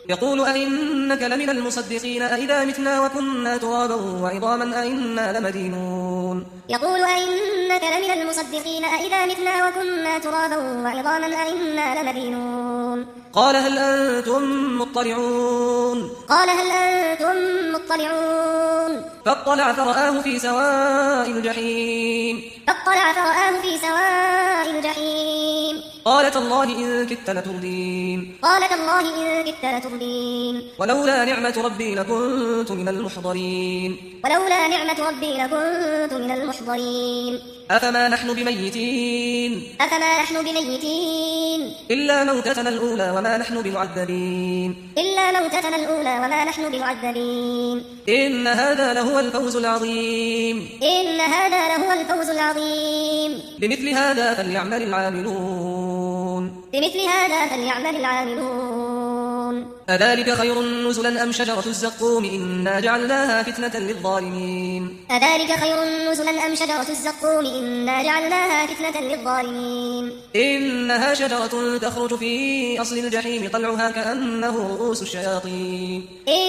يقول أئنك لمن المصدقين أئذا متنا وكنا ترابا وعظاما أئنا لمدينون يقول أئنك لمن المصدقين أئذا متنا وكنا ترابا وعظاما أئنا لمدينون قال هل أنتم مطلعون فاطلع فرآه في سواء الجحيم قال تالله إن كدت لتردين ولولا نعمة ربي لكنت من المحضرين أفما نحن بميتين إلا موتتنا الأولى وما نحن بمعذبين إن هذا لهو الفوز العظيم بمثل هذا فليعمل العاملون أذلك خير نزلا أم شجرة الزقوم إنا جعلناها فتنة للظالمين إنها شجرة تخرج في أصل الجحيم طلعها كأنه رؤوس الشياطين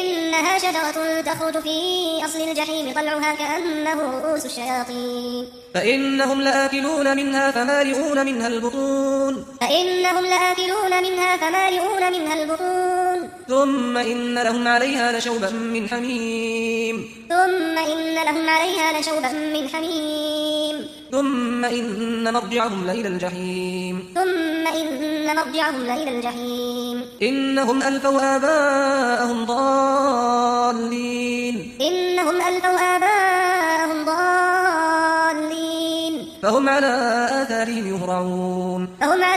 فإنهم لآكلون منها فمالئون منها البطون ثم إن لهم عليها لشوبا من حميم ثم إن مرجعهم لإلى الجحيم إنهم ألفوا آباءهم ضالين فهم على آثارهم يهرعون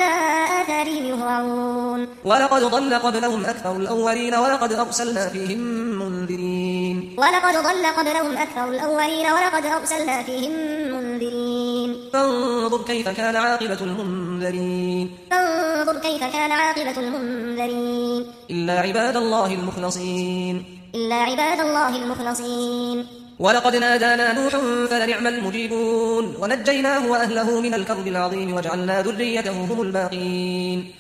ولقد ضل قبلهم أكثر الأولين ولقد أرسلنا فيهم منذرين فانظر كيف كان عاقبة المنذرين إلا عباد الله المخلصين ولقد نادانا نوح فلنعم المجيبون ونجيناه وأهله من الكرب العظيم وجعلنا ذريته هم الباقين